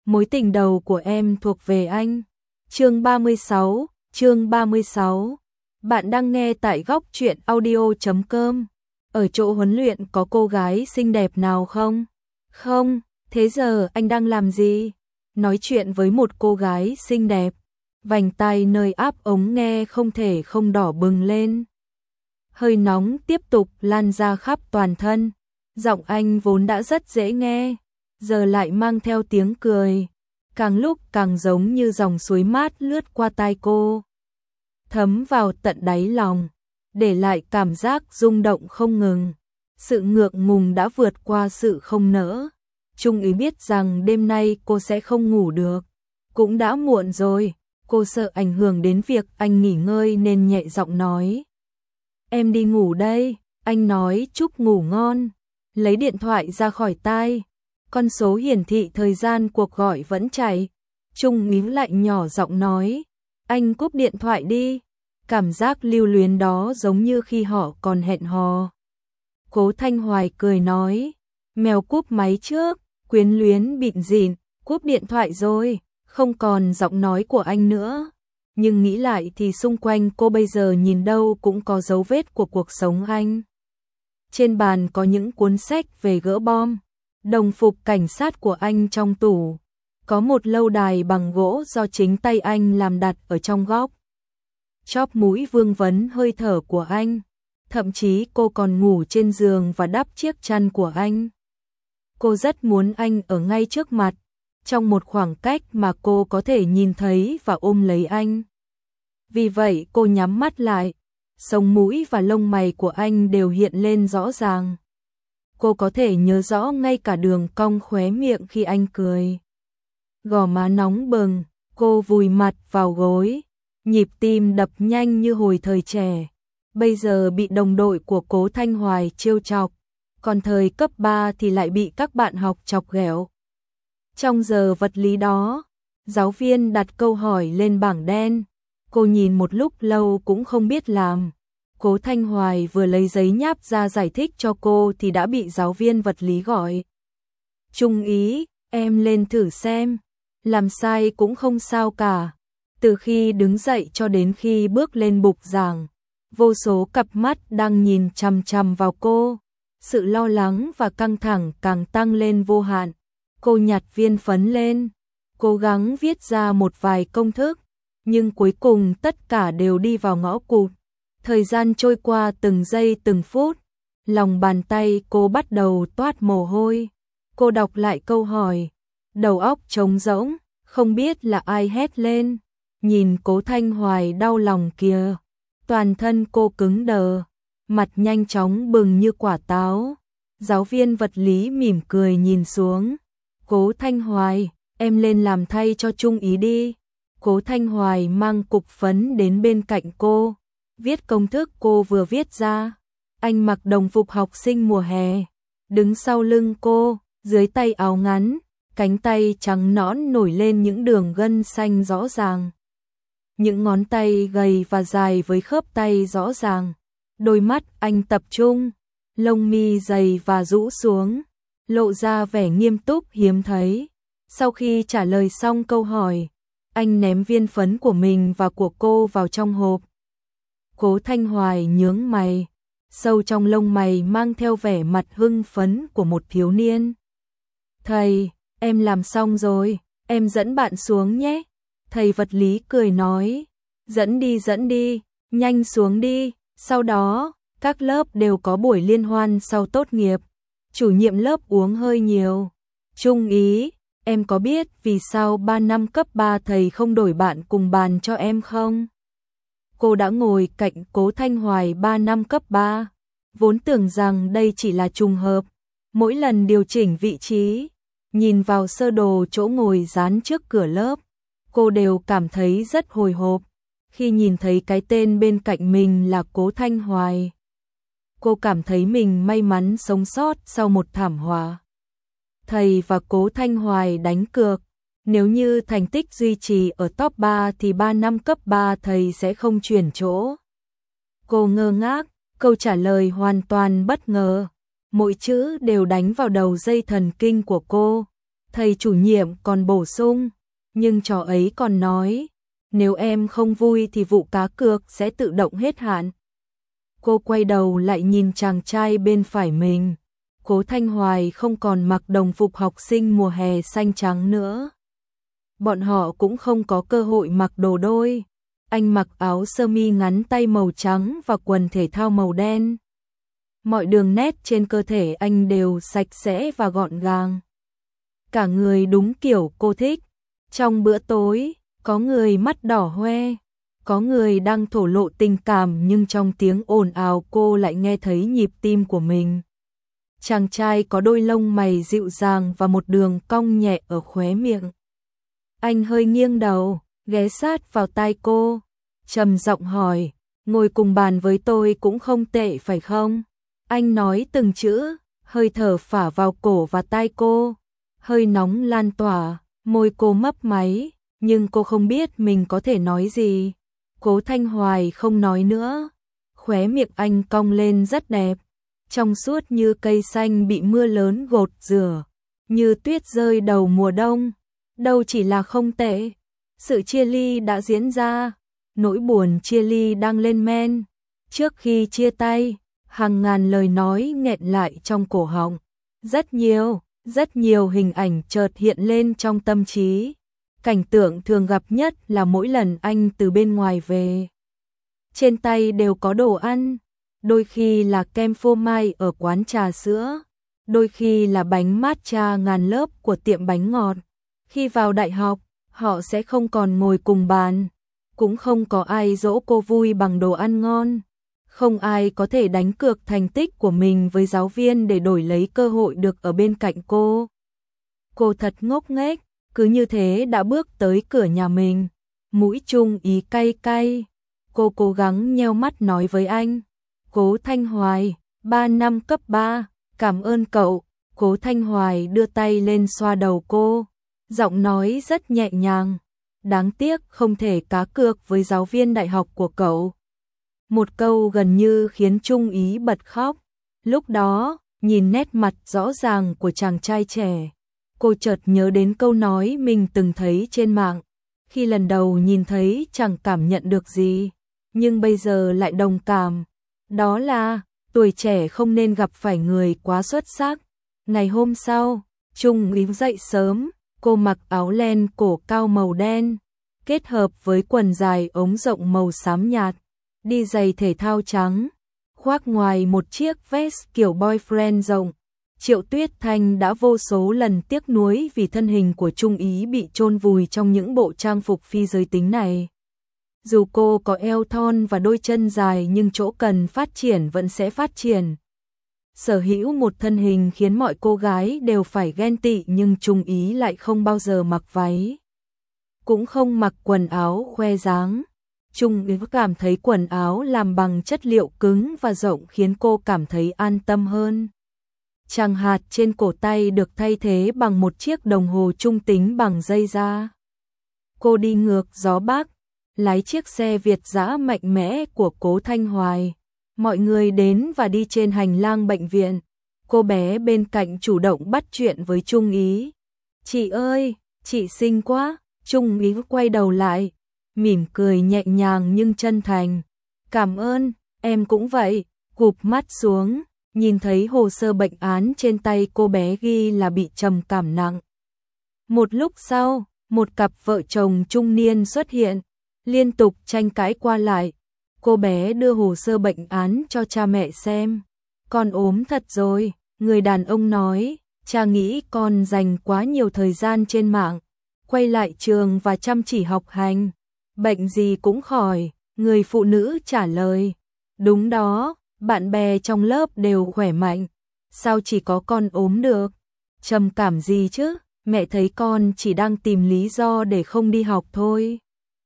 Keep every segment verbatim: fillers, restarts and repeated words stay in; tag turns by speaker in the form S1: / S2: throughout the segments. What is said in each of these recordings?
S1: Mối tình đầu của em thuộc về anh. Chương ba mươi sáu, chương ba mươi sáu. Bạn đang nghe tại góc truyện audio chấm com. Ở chỗ huấn luyện có cô gái xinh đẹp nào không? Không, thế giờ anh đang làm gì? Nói chuyện với một cô gái xinh đẹp. Vành tai nơi áp ống nghe không thể không đỏ bừng lên. Hơi nóng tiếp tục lan ra khắp toàn thân. Giọng anh vốn đã rất dễ nghe, giờ lại mang theo tiếng cười, càng lúc càng giống như dòng suối mát lướt qua tai cô, thấm vào tận đáy lòng, để lại cảm giác rung động không ngừng. Sự ngượng ngùng đã vượt qua sự không nỡ. Trung Ý biết rằng đêm nay cô sẽ không ngủ được. Cũng đã muộn rồi, cô sợ ảnh hưởng đến việc anh nghỉ ngơi nên nhẹ giọng nói. Em đi ngủ đây, anh nói chúc ngủ ngon. Lấy điện thoại ra khỏi tai. Con số hiển thị thời gian cuộc gọi vẫn chạy. Trung Ý lại nhỏ giọng nói. Anh cúp điện thoại đi. Cảm giác lưu luyến đó giống như khi họ còn hẹn hò. Cố Thanh Hoài cười nói. Mèo cúp máy trước, quyến luyến bịn rịn, cúp điện thoại rồi, không còn giọng nói của anh nữa. Nhưng nghĩ lại thì xung quanh cô bây giờ nhìn đâu cũng có dấu vết của cuộc sống anh. Trên bàn có những cuốn sách về gỡ bom, đồng phục cảnh sát của anh trong tủ, có một lâu đài bằng gỗ do chính tay anh làm đặt ở trong góc. Chóp mũi vương vấn hơi thở của anh, thậm chí cô còn ngủ trên giường và đắp chiếc chăn của anh. Cô rất muốn anh ở ngay trước mặt, trong một khoảng cách mà cô có thể nhìn thấy và ôm lấy anh. Vì vậy cô nhắm mắt lại. Sống mũi và lông mày của anh đều hiện lên rõ ràng. Cô có thể nhớ rõ ngay cả đường cong khóe miệng khi anh cười. Gò má nóng bừng, cô vùi mặt vào gối, nhịp tim đập nhanh như hồi thời trẻ. Bây giờ bị đồng đội của Cố Thanh Hoài trêu chọc, còn thời cấp ba thì lại bị các bạn học chọc ghẹo. Trong giờ vật lý đó, giáo viên đặt câu hỏi lên bảng đen. Cô nhìn một lúc lâu cũng không biết làm. Cố Thanh Hoài vừa lấy giấy nháp ra giải thích cho cô thì đã bị giáo viên vật lý gọi. Trung Ý, em lên thử xem. Làm sai cũng không sao cả. Từ khi đứng dậy cho đến khi bước lên bục giảng, vô số cặp mắt đang nhìn chằm chằm vào cô. Sự lo lắng và căng thẳng càng tăng lên vô hạn. Cô nhặt viên phấn lên, cố gắng viết ra một vài công thức. Nhưng cuối cùng tất cả đều đi vào ngõ cụt. Thời gian trôi qua từng giây từng phút. Lòng bàn tay cô bắt đầu toát mồ hôi. Cô đọc lại câu hỏi. Đầu óc trống rỗng, không biết là ai hét lên. Nhìn Cố Thanh Hoài đau lòng kìa. Toàn thân cô cứng đờ, mặt nhanh chóng bừng như quả táo. Giáo viên vật lý mỉm cười nhìn xuống. Cố Thanh Hoài, em lên làm thay cho Trung Ý đi. Cố Thanh Hoài mang cục phấn đến bên cạnh cô, viết công thức cô vừa viết ra. Anh mặc đồng phục học sinh mùa hè, đứng sau lưng cô, dưới tay áo ngắn, cánh tay trắng nõn nổi lên những đường gân xanh rõ ràng. Những ngón tay gầy và dài với khớp tay rõ ràng. Đôi mắt anh tập trung, lông mi dày và rũ xuống, lộ ra vẻ nghiêm túc hiếm thấy. Sau khi trả lời xong câu hỏi, anh ném viên phấn của mình và của cô vào trong hộp. Cố Thanh Hoài nhướng mày, sâu trong lông mày mang theo vẻ mặt hưng phấn của một thiếu niên. Thầy, em làm xong rồi, em dẫn bạn xuống nhé. Thầy vật lý cười nói, dẫn đi dẫn đi, nhanh xuống đi. Sau đó, các lớp đều có buổi liên hoan sau tốt nghiệp. Chủ nhiệm lớp uống hơi nhiều. Trung Ý, em có biết vì sao ba năm cấp ba thầy không đổi bạn cùng bàn cho em không? Cô đã ngồi cạnh Cố Thanh Hoài ba năm cấp ba, vốn tưởng rằng đây chỉ là trùng hợp. Mỗi lần điều chỉnh vị trí, nhìn vào sơ đồ chỗ ngồi dán trước cửa lớp, cô đều cảm thấy rất hồi hộp. Khi nhìn thấy cái tên bên cạnh mình là Cố Thanh Hoài, cô cảm thấy mình may mắn sống sót sau một thảm họa. Thầy và Cố Thanh Hoài đánh cược, nếu như thành tích duy trì ở top ba thì ba năm cấp ba thầy sẽ không chuyển chỗ. Cô ngơ ngác, câu trả lời hoàn toàn bất ngờ. Mỗi chữ đều đánh vào đầu dây thần kinh của cô. Thầy chủ nhiệm còn bổ sung, nhưng trò ấy còn nói, nếu em không vui thì vụ cá cược sẽ tự động hết hạn. Cô quay đầu lại nhìn chàng trai bên phải mình. Cố Thanh Hoài không còn mặc đồng phục học sinh mùa hè xanh trắng nữa. Bọn họ cũng không có cơ hội mặc đồ đôi. Anh mặc áo sơ mi ngắn tay màu trắng và quần thể thao màu đen. Mọi đường nét trên cơ thể anh đều sạch sẽ và gọn gàng. Cả người đúng kiểu cô thích. Trong bữa tối, có người mắt đỏ hoe, có người đang thổ lộ tình cảm nhưng trong tiếng ồn ào cô lại nghe thấy nhịp tim của mình. Chàng trai có đôi lông mày dịu dàng và một đường cong nhẹ ở khóe miệng. Anh hơi nghiêng đầu, ghé sát vào tai cô, trầm giọng hỏi, ngồi cùng bàn với tôi cũng không tệ phải không? Anh nói từng chữ, hơi thở phả vào cổ và tai cô, hơi nóng lan tỏa, môi cô mấp máy, nhưng cô không biết mình có thể nói gì. Cố Thanh Hoài không nói nữa, khóe miệng anh cong lên rất đẹp, trong suốt như cây xanh bị mưa lớn gột rửa, như tuyết rơi đầu mùa đông. Đâu chỉ là không tệ, sự chia ly đã diễn ra, nỗi buồn chia ly đang lên men. Trước khi chia tay, hàng ngàn lời nói nghẹn lại trong cổ họng. Rất nhiều, rất nhiều hình ảnh chợt hiện lên trong tâm trí. Cảnh tượng thường gặp nhất là mỗi lần anh từ bên ngoài về. Trên tay đều có đồ ăn, đôi khi là kem phô mai ở quán trà sữa, đôi khi là bánh matcha ngàn lớp của tiệm bánh ngọt. Khi vào đại học, họ sẽ không còn ngồi cùng bàn, cũng không có ai dỗ cô vui bằng đồ ăn ngon. Không ai có thể đánh cược thành tích của mình với giáo viên để đổi lấy cơ hội được ở bên cạnh cô. Cô thật ngốc nghếch, cứ như thế đã bước tới cửa nhà mình. Mũi Trung Ý cay cay. Cô cố gắng nheo mắt nói với anh. Cố Thanh Hoài, ba năm cấp ba, cảm ơn cậu. Cố Thanh Hoài đưa tay lên xoa đầu cô. Giọng nói rất nhẹ nhàng. Đáng tiếc không thể cá cược với giáo viên đại học của cậu. Một câu gần như khiến Trung Ý bật khóc. Lúc đó, nhìn nét mặt rõ ràng của chàng trai trẻ, cô chợt nhớ đến câu nói mình từng thấy trên mạng. Khi lần đầu nhìn thấy chẳng cảm nhận được gì, nhưng bây giờ lại đồng cảm. Đó là, tuổi trẻ không nên gặp phải người quá xuất sắc. Ngày hôm sau, Trung Ý dậy sớm, cô mặc áo len cổ cao màu đen, kết hợp với quần dài ống rộng màu xám nhạt, đi giày thể thao trắng, khoác ngoài một chiếc vest kiểu boyfriend rộng. Triệu Tuyết Thanh đã vô số lần tiếc nuối vì thân hình của Trung Ý bị chôn vùi trong những bộ trang phục phi giới tính này. Dù cô có eo thon và đôi chân dài nhưng chỗ cần phát triển vẫn sẽ phát triển. Sở hữu một thân hình khiến mọi cô gái đều phải ghen tị, nhưng Trung Ý lại không bao giờ mặc váy, cũng không mặc quần áo khoe dáng. Trung Ý cảm thấy quần áo làm bằng chất liệu cứng và rộng khiến cô cảm thấy an tâm hơn. Chàng hạt trên cổ tay được thay thế bằng một chiếc đồng hồ trung tính bằng dây da. Cô đi ngược gió Bắc, lái chiếc xe Việt dã mạnh mẽ của Cố Thanh Hoài. Mọi người đến và đi trên hành lang bệnh viện. Cô bé bên cạnh chủ động bắt chuyện với Trung Ý. Chị ơi, chị xinh quá. Trung Ý quay đầu lại, mỉm cười nhẹ nhàng nhưng chân thành. Cảm ơn, em cũng vậy. Gục mắt xuống, nhìn thấy hồ sơ bệnh án trên tay cô bé ghi là bị trầm cảm nặng. Một lúc sau, một cặp vợ chồng trung niên xuất hiện, liên tục tranh cãi qua lại. Cô bé đưa hồ sơ bệnh án cho cha mẹ xem. Con ốm thật rồi, người đàn ông nói, cha nghĩ con dành quá nhiều thời gian trên mạng, quay lại trường và chăm chỉ học hành. Bệnh gì cũng khỏi, người phụ nữ trả lời. Đúng đó, bạn bè trong lớp đều khỏe mạnh, sao chỉ có con ốm được? Trầm cảm gì chứ, mẹ thấy con chỉ đang tìm lý do để không đi học thôi.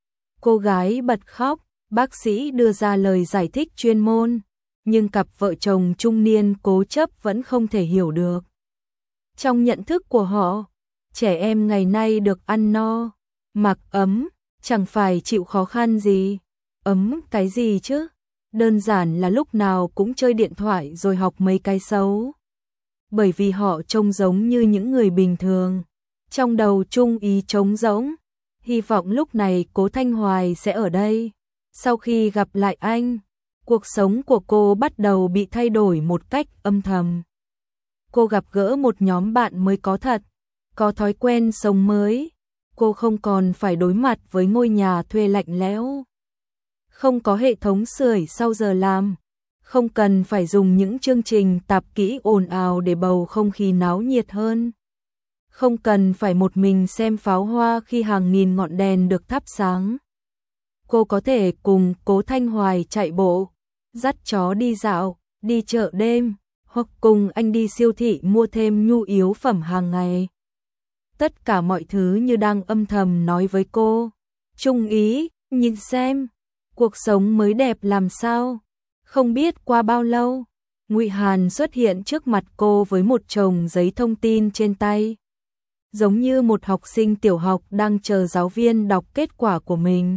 S1: Cô gái bật khóc, bác sĩ đưa ra lời giải thích chuyên môn, nhưng cặp vợ chồng trung niên cố chấp vẫn không thể hiểu được. Trong nhận thức của họ, trẻ em ngày nay được ăn no, mặc ấm, chẳng phải chịu khó khăn gì. Ấm cái gì chứ? Đơn giản là lúc nào cũng chơi điện thoại rồi học mấy cái xấu. Bởi vì họ trông giống như những người bình thường. Trong đầu Trung Ý trống rỗng, hy vọng lúc này Cố Thanh Hoài sẽ ở đây. Sau khi gặp lại anh, cuộc sống của cô bắt đầu bị thay đổi một cách âm thầm. Cô gặp gỡ một nhóm bạn mới có thật, có thói quen sống mới. Cô không còn phải đối mặt với ngôi nhà thuê lạnh lẽo, không có hệ thống sưởi sau giờ làm, không cần phải dùng những chương trình tạp kỹ ồn ào để bầu không khí náo nhiệt hơn. Không cần phải một mình xem pháo hoa khi hàng nghìn ngọn đèn được thắp sáng. Cô có thể cùng Cố Thanh Hoài chạy bộ, dắt chó đi dạo, đi chợ đêm, hoặc cùng anh đi siêu thị mua thêm nhu yếu phẩm hàng ngày. Tất cả mọi thứ như đang âm thầm nói với cô. Trung Ý, nhìn xem, cuộc sống mới đẹp làm sao. Không biết qua bao lâu, Ngụy Hàn xuất hiện trước mặt cô với một chồng giấy thông tin trên tay. Giống như một học sinh tiểu học đang chờ giáo viên đọc kết quả của mình.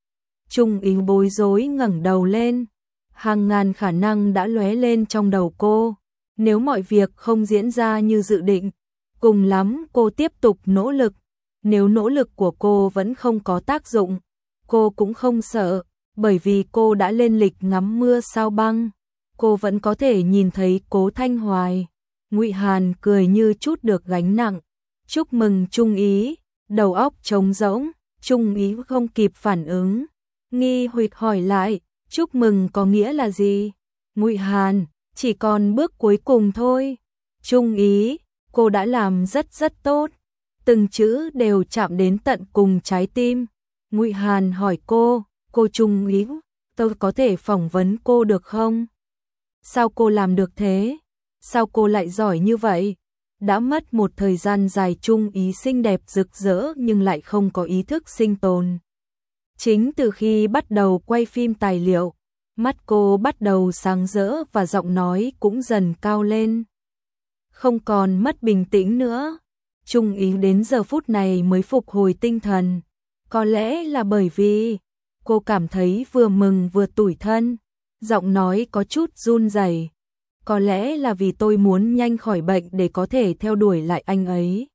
S1: Trung Ý bối rối ngẩng đầu lên. Hàng ngàn khả năng đã lóe lên trong đầu cô. Nếu mọi việc không diễn ra như dự định, cùng lắm cô tiếp tục nỗ lực. Nếu nỗ lực của cô vẫn không có tác dụng, cô cũng không sợ, bởi vì cô đã lên lịch ngắm mưa sao băng. Cô vẫn có thể nhìn thấy Cố Thanh Hoài. Ngụy Hàn cười như chút được gánh nặng. Chúc mừng Trung Ý. Đầu óc trống rỗng, Trung Ý không kịp phản ứng. Nghi hoặc hỏi lại, chúc mừng có nghĩa là gì? Ngụy Hàn, chỉ còn bước cuối cùng thôi. Trung Ý, cô đã làm rất rất tốt. Từng chữ đều chạm đến tận cùng trái tim. Ngụy Hàn hỏi cô, cô Trung Ý, tôi có thể phỏng vấn cô được không? Sao cô làm được thế? Sao cô lại giỏi như vậy? Đã mất một thời gian dài Trung Ý xinh đẹp rực rỡ nhưng lại không có ý thức sinh tồn. Chính từ khi bắt đầu quay phim tài liệu, mắt cô bắt đầu sáng rỡ và giọng nói cũng dần cao lên. Không còn mất bình tĩnh nữa. Trung Ý đến giờ phút này mới phục hồi tinh thần. Có lẽ là bởi vì cô cảm thấy vừa mừng vừa tủi thân. Giọng nói có chút run rẩy. Có lẽ là vì tôi muốn nhanh khỏi bệnh để có thể theo đuổi lại anh ấy.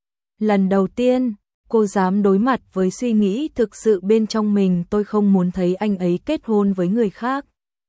S1: Lần đầu tiên, cô dám đối mặt với suy nghĩ thực sự bên trong mình. Tôi không muốn thấy anh ấy kết hôn với người khác.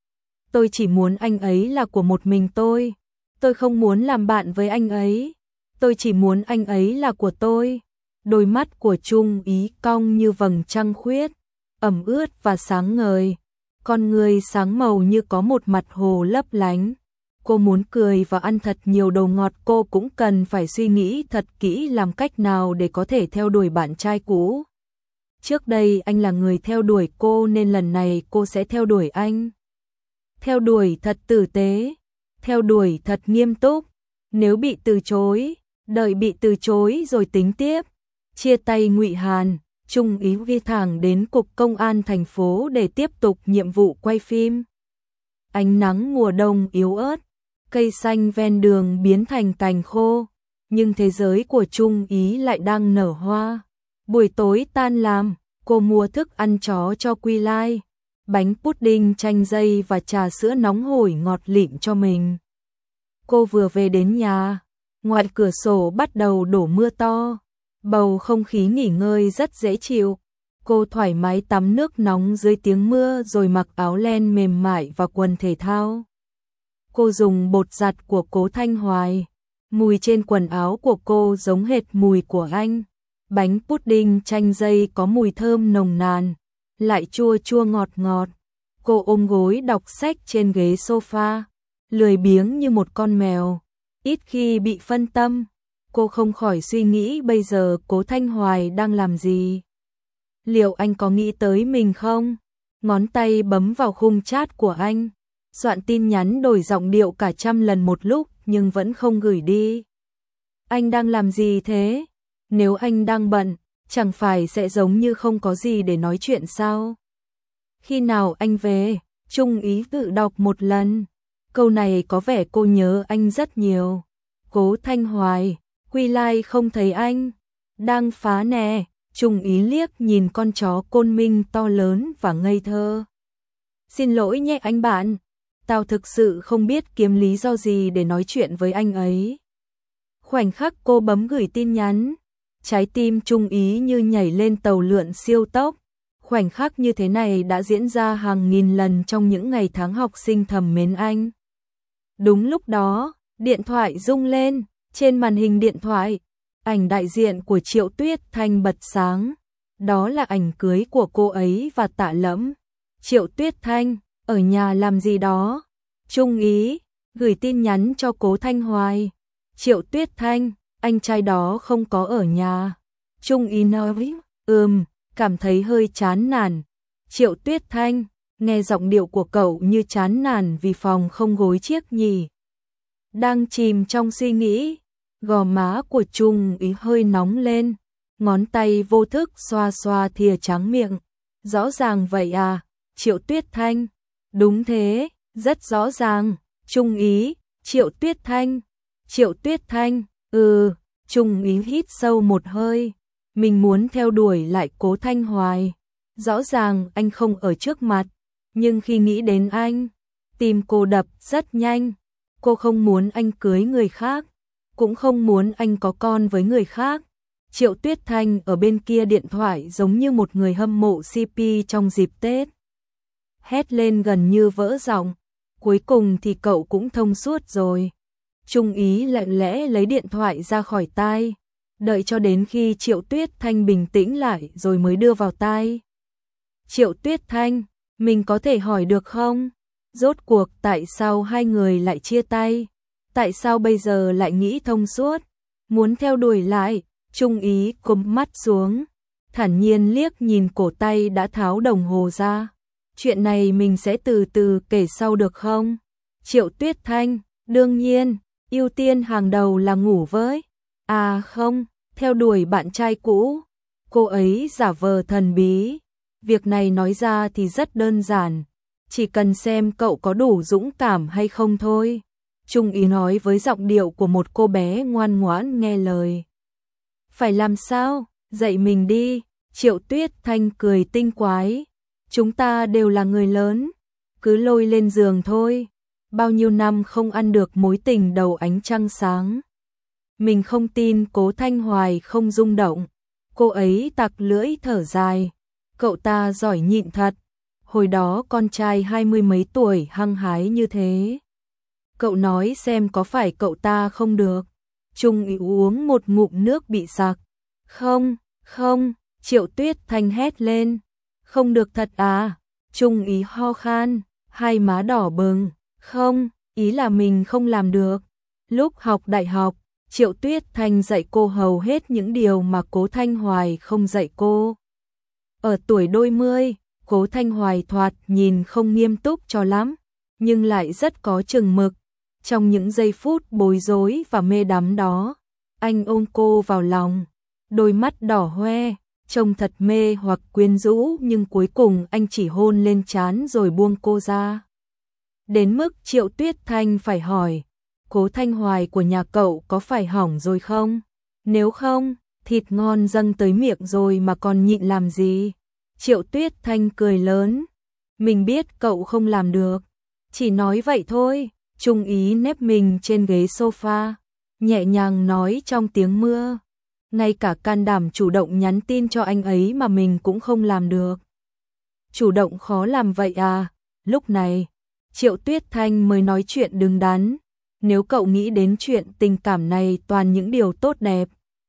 S1: Tôi chỉ muốn anh ấy là của một mình tôi. Tôi không muốn làm bạn với anh ấy. Tôi chỉ muốn anh ấy là của tôi. Đôi mắt của Trung Ý cong như vầng trăng khuyết, ẩm ướt và sáng ngời. Con người sáng màu như có một mặt hồ lấp lánh. Cô muốn cười và ăn thật nhiều đồ ngọt. Cô cũng cần phải suy nghĩ thật kỹ làm cách nào để có thể theo đuổi bạn trai cũ. Trước đây anh là người theo đuổi cô nên lần này cô sẽ theo đuổi anh. Theo đuổi thật tử tế, theo đuổi thật nghiêm túc. Nếu bị từ chối, đợi bị từ chối rồi tính tiếp. Chia tay Ngụy Hàn, Trung Ý đi thẳng đến cục công an thành phố để tiếp tục nhiệm vụ quay phim. Ánh nắng mùa đông yếu ớt, cây xanh ven đường biến thành cành khô, nhưng thế giới của Trung Ý lại đang nở hoa. Buổi tối tan làm, cô mua thức ăn chó cho Quy Lai, bánh pudding chanh dây và trà sữa nóng hổi ngọt lịm cho mình. Cô vừa về đến nhà, ngoài cửa sổ bắt đầu đổ mưa to, bầu không khí nghỉ ngơi rất dễ chịu. Cô thoải mái tắm nước nóng dưới tiếng mưa rồi mặc áo len mềm mại và quần thể thao. Cô dùng bột giặt của Cố Thanh Hoài, mùi trên quần áo của cô giống hệt mùi của anh. Bánh pudding chanh dây có mùi thơm nồng nàn, lại chua chua ngọt ngọt. Cô ôm gối đọc sách trên ghế sofa, lười biếng như một con mèo, ít khi bị phân tâm. Cô không khỏi suy nghĩ bây giờ Cố Thanh Hoài đang làm gì. Liệu anh có nghĩ tới mình không? Ngón tay bấm vào khung chat của anh, soạn tin nhắn đổi giọng điệu cả trăm lần một lúc nhưng vẫn không gửi đi. Anh đang làm gì thế? Nếu anh đang bận, chẳng phải sẽ giống như không có gì để nói chuyện sao? Khi nào anh về? Trung Ý tự đọc một lần. Câu này có vẻ cô nhớ anh rất nhiều. Cố Thanh Hoài, Quy Lai không thấy anh. Đang phá nè. Trung Ý liếc nhìn con chó Côn Minh to lớn và ngây thơ. Xin lỗi nhé anh bạn. Tao thực sự không biết kiếm lý do gì để nói chuyện với anh ấy. Khoảnh khắc cô bấm gửi tin nhắn, Trái tim Trung Ý như nhảy lên tàu lượn siêu tốc. Khoảnh khắc như thế này đã diễn ra hàng nghìn lần trong những ngày tháng học sinh thầm mến anh. Đúng lúc đó, điện thoại rung lên, trên màn hình điện thoại, ảnh đại diện của Triệu Tuyết Thanh bật sáng. Đó là ảnh cưới của cô ấy và Tạ Lẫm. Triệu Tuyết Thanh, ở nhà làm gì đó? Trung Ý, gửi tin nhắn cho Cố Thanh Hoài. Triệu Tuyết Thanh, anh trai đó không có ở nhà. Trung Ý nói, ừm, cảm thấy hơi chán nản. Triệu Tuyết Thanh, nghe giọng điệu của cậu như chán nản vì phòng không gối chiếc nhỉ. Đang chìm trong suy nghĩ, gò má của Trung Ý hơi nóng lên, ngón tay vô thức xoa xoa thìa trắng miệng. Rõ ràng vậy à, Triệu Tuyết Thanh? Đúng thế, rất rõ ràng. Trung Ý, Triệu Tuyết Thanh, Triệu Tuyết Thanh, ừ, Trung Ý hít sâu một hơi. Mình muốn theo đuổi lại Cố Thanh Hoài. Rõ ràng anh không ở trước mặt, nhưng khi nghĩ đến anh, tim cô đập rất nhanh. Cô không muốn anh cưới người khác, cũng không muốn anh có con với người khác. Triệu Tuyết Thanh ở bên kia điện thoại giống như một người hâm mộ xê pê trong dịp Tết. Hét lên gần như vỡ giọng. Cuối cùng thì cậu cũng thông suốt rồi. Trung Ý lặng lẽ lấy điện thoại ra khỏi tai, đợi cho đến khi Triệu Tuyết Thanh bình tĩnh lại rồi mới đưa vào tai. Triệu Tuyết Thanh, mình có thể hỏi được không? Rốt cuộc tại sao hai người lại chia tay? Tại sao bây giờ lại nghĩ thông suốt? Muốn theo đuổi lại? Trung Ý cúm mắt xuống, thản nhiên liếc nhìn cổ tay đã tháo đồng hồ ra. Chuyện này mình sẽ từ từ kể sau được không? Triệu Tuyết Thanh, đương nhiên, ưu tiên hàng đầu là ngủ với. À không, theo đuổi bạn trai cũ. Cô ấy giả vờ thần bí. Việc này nói ra thì rất đơn giản, chỉ cần xem cậu có đủ dũng cảm hay không thôi. Trung Ý nói với giọng điệu của một cô bé ngoan ngoãn nghe lời. Phải làm sao? Dạy mình đi. Triệu Tuyết Thanh cười tinh quái. Chúng ta đều là người lớn, cứ lôi lên giường thôi. Bao nhiêu năm không ăn được mối tình đầu ánh trăng sáng. Mình không tin Cố Thanh Hoài không rung động. Cô ấy tặc lưỡi thở dài. Cậu ta giỏi nhịn thật. Hồi đó con trai hai mươi mấy tuổi hăng hái như thế. Cậu nói xem có phải cậu ta không được. Trung Ý uống một ngụm nước bị sặc. Không, không, Triệu Tuyết Thanh hét lên. Không được thật à? Trung Ý ho khan, hai má đỏ bừng. Không, ý là mình không làm được. Lúc học đại học, Triệu Tuyết Thanh dạy cô hầu hết những điều mà Cố Thanh Hoài không dạy cô. Ở tuổi đôi mươi, Cố Thanh Hoài thoạt nhìn không nghiêm túc cho lắm, nhưng lại rất có chừng mực. Trong những giây phút bối rối và mê đắm đó, anh ôm cô vào lòng, đôi mắt đỏ hoe, trông thật mê hoặc quyến rũ, nhưng cuối cùng anh chỉ hôn lên trán rồi buông cô ra. Đến mức Triệu Tuyết Thanh phải hỏi, Cố Thanh Hoài của nhà cậu có phải hỏng rồi không? Nếu không, thịt ngon dâng tới miệng rồi mà còn nhịn làm gì? Triệu Tuyết Thanh cười lớn. Mình biết cậu không làm được, chỉ nói vậy thôi. Trung Ý nép mình trên ghế sofa, nhẹ nhàng nói trong tiếng mưa. Ngay cả can đảm chủ động nhắn tin cho anh ấy mà mình cũng không làm được. Chủ động khó làm vậy à? Lúc này, Triệu Tuyết Thanh mới nói chuyện đứng đắn. Nếu cậu nghĩ đến chuyện tình cảm này toàn những điều tốt đẹp,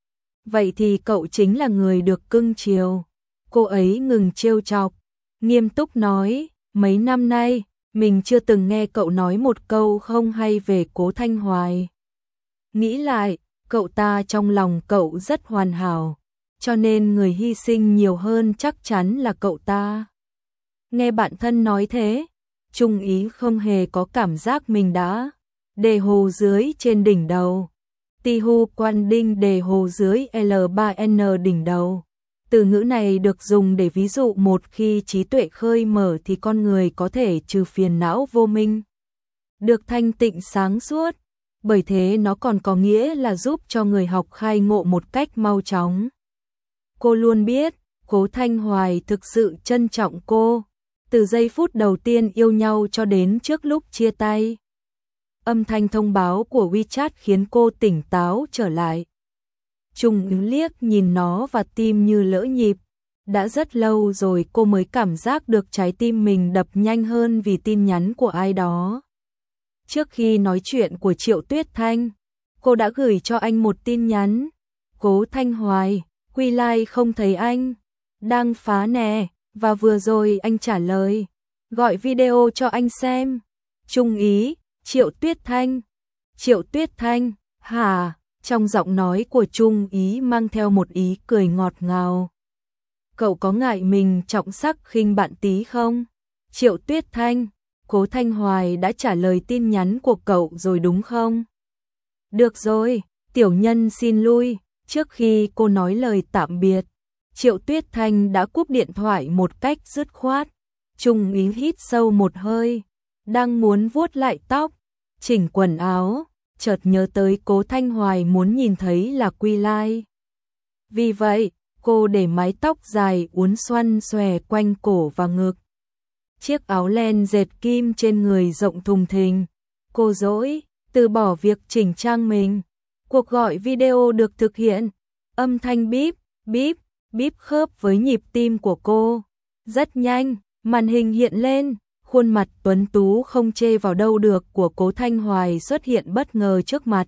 S1: vậy thì cậu chính là người được cưng chiều. Cô ấy ngừng trêu chọc, nghiêm túc nói, mấy năm nay, mình chưa từng nghe cậu nói một câu không hay về Cố Thanh Hoài. Nghĩ lại, cậu ta trong lòng cậu rất hoàn hảo, cho nên người hy sinh nhiều hơn chắc chắn là cậu ta. Nghe bạn thân nói thế, Trung Ý không hề có cảm giác mình đã đề hồ dưới trên đỉnh đầu. Ti hu quan đinh đề hồ dưới L ba N đỉnh đầu. Từ ngữ này được dùng để ví dụ một khi trí tuệ khơi mở thì con người có thể trừ phiền não vô minh, được thanh tịnh sáng suốt. Bởi thế nó còn có nghĩa là giúp cho người học khai ngộ một cách mau chóng. Cô luôn biết, Cố Thanh Hoài thực sự trân trọng cô, từ giây phút đầu tiên yêu nhau cho đến trước lúc chia tay. Âm thanh thông báo của WeChat khiến cô tỉnh táo trở lại. Trung Ý liếc nhìn nó và tim như lỡ nhịp. Đã rất lâu rồi cô mới cảm giác được trái tim mình đập nhanh hơn vì tin nhắn của ai đó. Trước khi nói chuyện của Triệu Tuyết Thanh, cô đã gửi cho anh một tin nhắn. Cố Thanh Hoài, quy lai không thấy anh. Đang phá nè, và vừa rồi anh trả lời. Gọi video cho anh xem. Trung Ý, Triệu Tuyết Thanh. Triệu Tuyết Thanh, hả? Trong giọng nói của Trung Ý mang theo một ý cười ngọt ngào. Cậu có ngại mình trọng sắc khinh bạn tí không? Triệu Tuyết Thanh, Cố Thanh Hoài đã trả lời tin nhắn của cậu rồi đúng không? Được rồi, tiểu nhân xin lui. Trước khi cô nói lời tạm biệt, Triệu Tuyết Thanh đã cúp điện thoại một cách dứt khoát. Trung Ý hít sâu một hơi, đang muốn vuốt lại tóc, chỉnh quần áo, chợt nhớ tới Cố Thanh Hoài muốn nhìn thấy là Quy Lai. Vì vậy, cô để mái tóc dài uốn xoăn xòe quanh cổ và ngực. Chiếc áo len dệt kim trên người rộng thùng thình. Cô dỗi, từ bỏ việc chỉnh trang mình. Cuộc gọi video được thực hiện. Âm thanh bíp, bíp, bíp khớp với nhịp tim của cô. Rất nhanh, màn hình hiện lên. Khuôn mặt tuấn tú không chê vào đâu được của Cố Thanh Hoài xuất hiện bất ngờ trước mặt.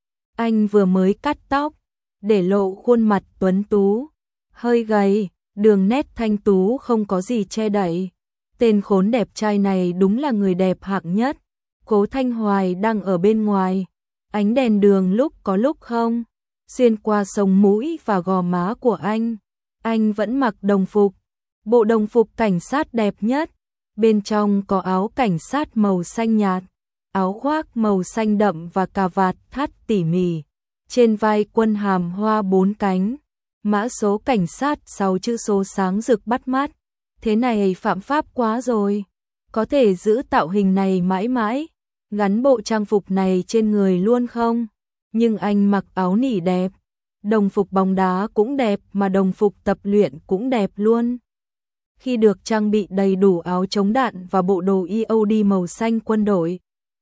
S1: Anh vừa mới cắt tóc, để lộ khuôn mặt tuấn tú. Hơi gầy, đường nét thanh tú không có gì che đậy. Tên khốn đẹp trai này đúng là người đẹp hạng nhất. Cố Thanh Hoài đang ở bên ngoài. Ánh đèn đường lúc có lúc không. Xuyên qua sống mũi và gò má của anh. Anh vẫn mặc đồng phục. Bộ đồng phục cảnh sát đẹp nhất. Bên trong có áo cảnh sát màu xanh nhạt, áo khoác màu xanh đậm và cà vạt thắt tỉ mỉ. Trên vai quân hàm hoa bốn cánh. Mã số cảnh sát sáu chữ số sáng rực bắt mắt. Thế này phạm pháp quá rồi. Có thể giữ tạo hình này mãi mãi, gắn bộ trang phục này trên người luôn không? Nhưng anh mặc áo nỉ đẹp, đồng phục bóng đá cũng đẹp mà đồng phục tập luyện cũng đẹp luôn. Khi được trang bị đầy đủ áo chống đạn và bộ đồ e o đê màu xanh quân đội,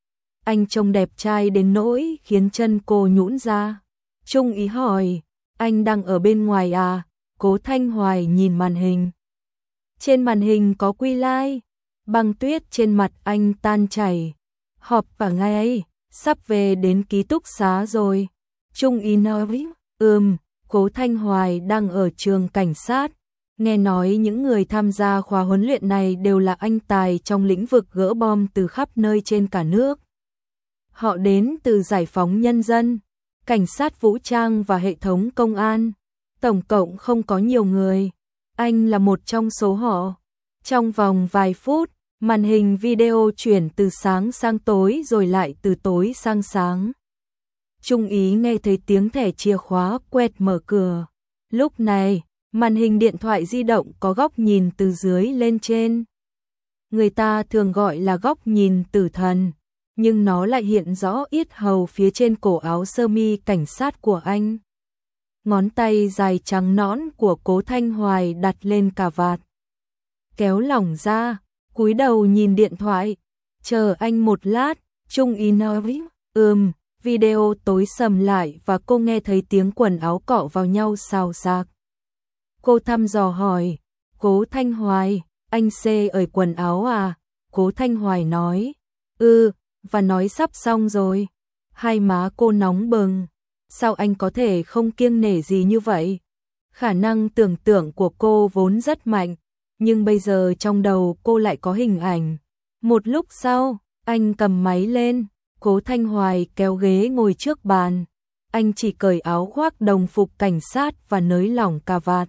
S1: anh trông đẹp trai đến nỗi khiến chân cô nhũn ra. Trung Ý hỏi, anh đang ở bên ngoài à? Cố Thanh Hoài nhìn màn hình. Trên màn hình có Quy Lai, băng tuyết trên mặt anh tan chảy. Họp cả ngày, sắp về đến ký túc xá rồi. Trung Ý nói, ừm, Cố Thanh Hoài đang ở trường cảnh sát. Nghe nói những người tham gia khóa huấn luyện này đều là anh tài trong lĩnh vực gỡ bom từ khắp nơi trên cả nước. Họ đến từ giải phóng nhân dân, cảnh sát vũ trang và hệ thống công an. Tổng cộng không có nhiều người. Anh là một trong số họ. Trong vòng vài phút, màn hình video chuyển từ sáng sang tối rồi lại từ tối sang sáng. Trung Ý nghe thấy tiếng thẻ chìa khóa quẹt mở cửa. Lúc này, màn hình điện thoại di động có góc nhìn từ dưới lên trên. Người ta thường gọi là góc nhìn tử thần, nhưng nó lại hiện rõ yết hầu phía trên cổ áo sơ mi cảnh sát của anh. Ngón tay dài trắng nõn của Cố Thanh Hoài đặt lên cà vạt. Kéo lỏng ra, cúi đầu nhìn điện thoại. Chờ anh một lát, Trung Ý nói, ừm, video tối sầm lại và cô nghe thấy tiếng quần áo cọ vào nhau xào xạc. Cô thăm dò hỏi, Cố Thanh Hoài, anh xê ởi quần áo à? Cố Thanh Hoài nói, ừ, và nói sắp xong rồi. Hai má cô nóng bừng. Sao anh có thể không kiêng nể gì như vậy? Khả năng tưởng tượng của cô vốn rất mạnh, nhưng bây giờ trong đầu cô lại có hình ảnh. Một lúc sau, anh cầm máy lên, Cố Thanh Hoài kéo ghế ngồi trước bàn. Anh chỉ cởi áo khoác đồng phục cảnh sát và nới lỏng cà vạt.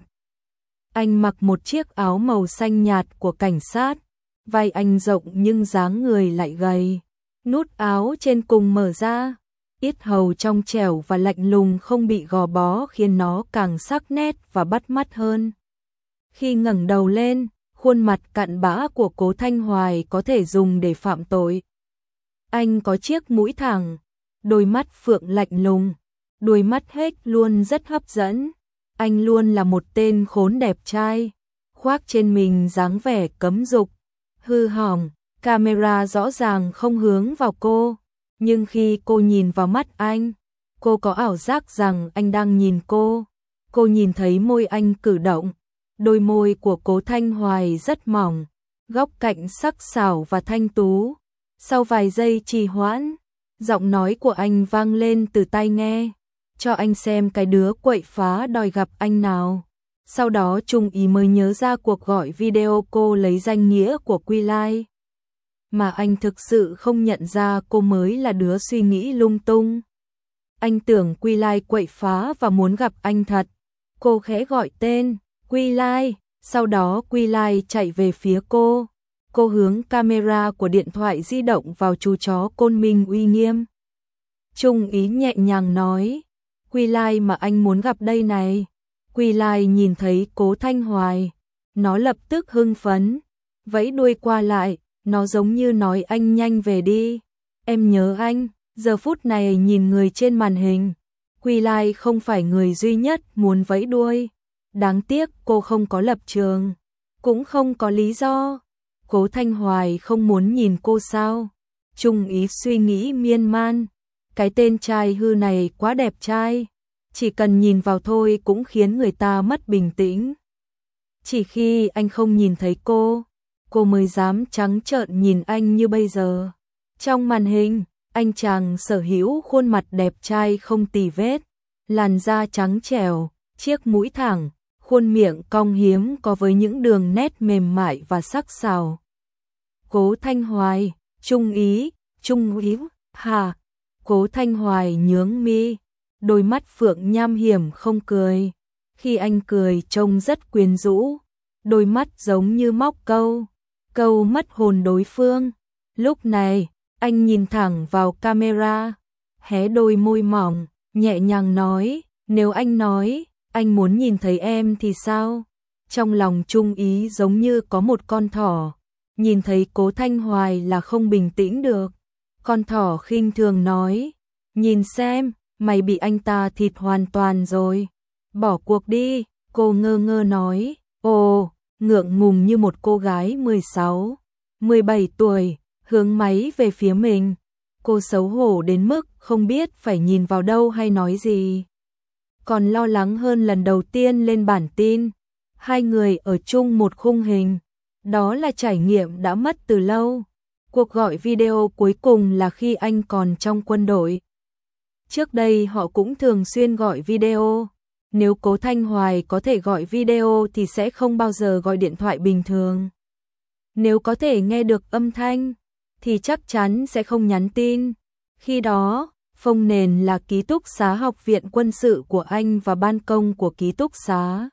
S1: Anh mặc một chiếc áo màu xanh nhạt của cảnh sát, vai anh rộng nhưng dáng người lại gầy. Nút áo trên cùng mở ra, yết hầu trong trẻo và lạnh lùng không bị gò bó khiến nó càng sắc nét và bắt mắt hơn. Khi ngẩng đầu lên, khuôn mặt cặn bã của Cố Thanh Hoài có thể dùng để phạm tội. Anh có chiếc mũi thẳng, đôi mắt phượng lạnh lùng, đuôi mắt hết luôn rất hấp dẫn. Anh luôn là một tên khốn đẹp trai, khoác trên mình dáng vẻ cấm dục, hư hỏng. Camera rõ ràng không hướng vào cô, nhưng khi cô nhìn vào mắt anh, Cô có ảo giác rằng anh đang nhìn cô. Cô nhìn thấy môi anh cử động. Đôi môi của Cố Thanh Hoài rất mỏng, góc cạnh sắc sảo và thanh tú. Sau vài giây trì hoãn, giọng nói của anh vang lên từ tai nghe. Cho anh xem cái đứa quậy phá đòi gặp anh nào. Sau đó Trung Ý mới nhớ ra cuộc gọi video cô lấy danh nghĩa của Quy Lai. Mà anh thực sự không nhận ra cô mới là đứa suy nghĩ lung tung. Anh tưởng Quy Lai quậy phá và muốn gặp anh thật. Cô khẽ gọi tên, Quy Lai, sau đó Quy Lai chạy về phía cô. Cô hướng camera của điện thoại di động vào chú chó Côn Minh uy nghiêm. Trung Ý nhẹ nhàng nói, Quy Lai mà anh muốn gặp đây này. Quy Lai nhìn thấy Cố Thanh Hoài, nó lập tức hưng phấn, vẫy đuôi qua lại, nó giống như nói anh nhanh về đi. Em nhớ anh. Giờ phút này nhìn người trên màn hình, Quy Lai không phải người duy nhất muốn vẫy đuôi. Đáng tiếc cô không có lập trường, cũng không có lý do. Cố Thanh Hoài không muốn nhìn cô sao? Trung Ý suy nghĩ miên man. Cái tên trai hư này quá đẹp trai, chỉ cần nhìn vào thôi cũng khiến người ta mất bình tĩnh. Chỉ khi anh không nhìn thấy cô, cô mới dám trắng trợn nhìn anh như bây giờ. Trong màn hình, anh chàng sở hữu khuôn mặt đẹp trai không tì vết, làn da trắng trẻo, chiếc mũi thẳng, khuôn miệng cong hiếm có với những đường nét mềm mại và sắc sảo. Cố Thanh Hoài, Trung Ý, Trung Ý, hà. Cố Thanh Hoài nhướng mi, đôi mắt phượng nham hiểm không cười. Khi anh cười trông rất quyến rũ, đôi mắt giống như móc câu, câu mất hồn đối phương. Lúc này, anh nhìn thẳng vào camera, hé đôi môi mỏng, nhẹ nhàng nói, nếu anh nói, anh muốn nhìn thấy em thì sao? Trong lòng Trung Ý giống như có một con thỏ, nhìn thấy Cố Thanh Hoài là không bình tĩnh được. Con thỏ khinh thường nói, nhìn xem, mày bị anh ta thịt hoàn toàn rồi. Bỏ cuộc đi, cô ngơ ngơ nói, ồ, ngượng ngùng như một cô gái mười sáu, mười bảy tuổi. Hướng máy về phía mình, cô xấu hổ đến mức không biết phải nhìn vào đâu hay nói gì. Còn lo lắng hơn lần đầu tiên lên bản tin, hai người ở chung một khung hình, đó là trải nghiệm đã mất từ lâu. Cuộc gọi video cuối cùng là khi anh còn trong quân đội. Trước đây họ cũng thường xuyên gọi video, nếu Cố Thanh Hoài có thể gọi video thì sẽ không bao giờ gọi điện thoại bình thường. Nếu có thể nghe được âm thanh, thì chắc chắn sẽ không nhắn tin. Khi đó, phông nền là ký túc xá học viện quân sự của anh và ban công của ký túc xá.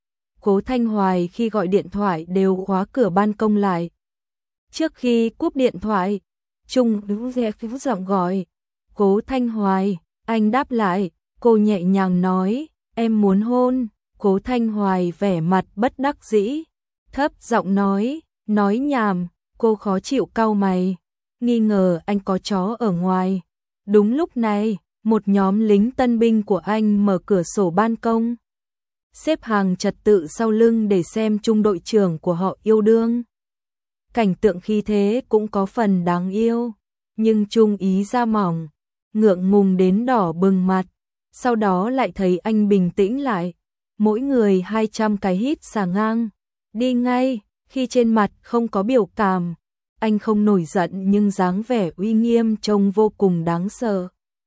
S1: Cố Thanh Hoài khi gọi điện thoại đều khóa cửa ban công lại. Trước khi cúp điện thoại, Trung Ý giọng gọi, Cố Thanh Hoài, anh đáp lại, cô nhẹ nhàng nói, em muốn hôn. Cố Thanh Hoài vẻ mặt bất đắc dĩ, thấp giọng nói, nói nhảm. Cô khó chịu cau mày, nghi ngờ anh có chó ở ngoài. Đúng lúc này, một nhóm lính tân binh của anh mở cửa sổ ban công, xếp hàng trật tự sau lưng để xem trung đội trưởng của họ yêu đương. Cảnh tượng khí thế cũng có phần đáng yêu, nhưng Trung Ý da mỏng, ngượng ngùng đến đỏ bừng mặt. Sau đó lại thấy anh bình tĩnh lại, mỗi người hai trăm cái hít xả ngang, đi ngay. Khi trên mặt không có biểu cảm, anh không nổi giận nhưng dáng vẻ uy nghiêm trông vô cùng đáng sợ.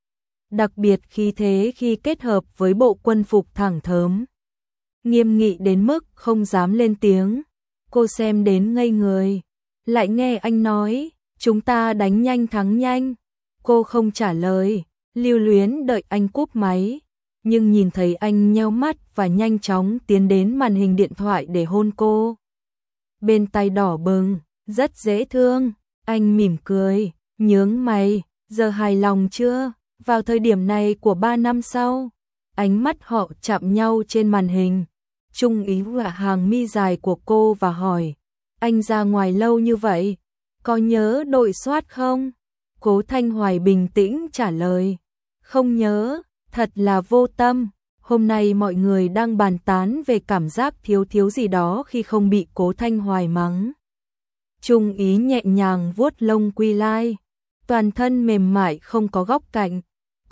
S1: Đặc biệt khi thế khi kết hợp với bộ quân phục thẳng thớm, nghiêm nghị đến mức không dám lên tiếng. Cô xem đến ngây người, lại nghe anh nói, chúng ta đánh nhanh thắng nhanh. Cô không trả lời, lưu luyến đợi anh cúp máy, nhưng nhìn thấy anh nheo mắt và nhanh chóng tiến đến màn hình điện thoại để hôn cô. Bên tay đỏ bừng, rất dễ thương, anh mỉm cười, nhướng mày, giờ hài lòng chưa? Vào thời điểm này của ba năm sau, ánh mắt họ chạm nhau trên màn hình. Trung Ý vả hàng mi dài của cô và hỏi, anh ra ngoài lâu như vậy, có nhớ đội soát không? Cố Thanh Hoài bình tĩnh trả lời, không nhớ, thật là vô tâm. Hôm nay mọi người đang bàn tán về cảm giác thiếu thiếu gì đó khi không bị Cố Thanh Hoài mắng. Trung Ý nhẹ nhàng vuốt lông Quy Lai, toàn thân mềm mại không có góc cạnh,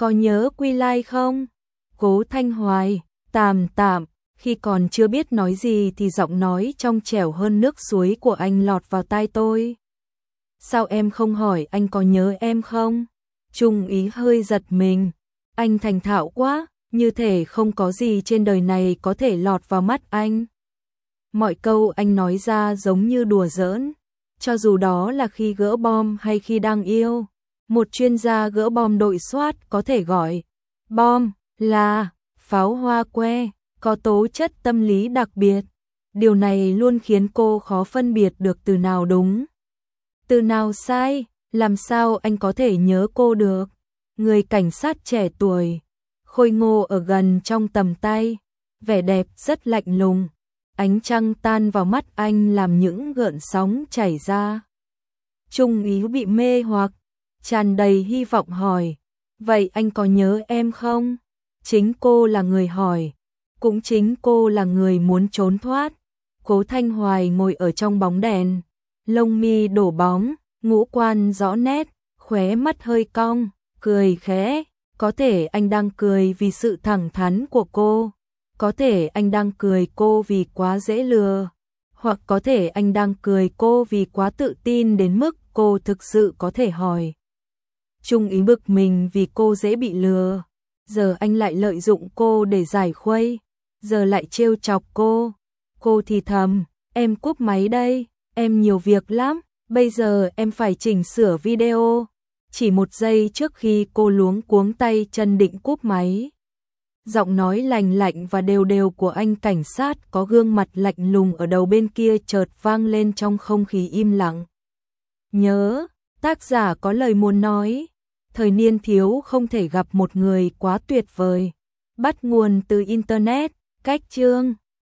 S1: có nhớ Quy Lai không? Cố Thanh Hoài, tạm tạm, khi còn chưa biết nói gì thì giọng nói trong trẻo hơn nước suối của anh lọt vào tai tôi. Sao em không hỏi anh có nhớ em không? Trung Ý hơi giật mình, anh thành thạo quá, như thể không có gì trên đời này có thể lọt vào mắt anh. Mọi câu anh nói ra giống như đùa giỡn, cho dù đó là khi gỡ bom hay khi đang yêu. Một chuyên gia gỡ bom đội SWAT có thể gọi bom là pháo hoa que, có tố chất tâm lý đặc biệt. Điều này luôn khiến cô khó phân biệt được từ nào đúng, từ nào sai. Làm sao anh có thể nhớ cô được? Người cảnh sát trẻ tuổi, khôi ngô ở gần trong tầm tay, vẻ đẹp rất lạnh lùng. Ánh trăng tan vào mắt anh làm những gợn sóng chảy ra. Trung Ý bị mê hoặc, tràn đầy hy vọng hỏi, vậy anh có nhớ em không? Chính cô là người hỏi, cũng chính cô là người muốn trốn thoát. Cố Thanh Hoài ngồi ở trong bóng đèn, lông mi đổ bóng, ngũ quan rõ nét, khóe mắt hơi cong, cười khẽ. Có thể anh đang cười vì sự thẳng thắn của cô, có thể anh đang cười cô vì quá dễ lừa, hoặc có thể anh đang cười cô vì quá tự tin đến mức cô thực sự có thể hỏi. Trung Ý bực mình vì cô dễ bị lừa, giờ anh lại lợi dụng cô để giải khuây, giờ lại trêu chọc cô. Cô thì thầm, em cúp máy đây, em nhiều việc lắm, bây giờ em phải chỉnh sửa video. Chỉ một giây trước khi cô luống cuống tay chân định cúp máy, giọng nói lành lạnh và đều đều của anh cảnh sát có gương mặt lạnh lùng ở đầu bên kia chợt vang lên trong không khí im lặng. Nhớ, tác giả có lời muốn nói, thời niên thiếu không thể gặp một người quá tuyệt vời. Bắt nguồn từ Internet, cách chương.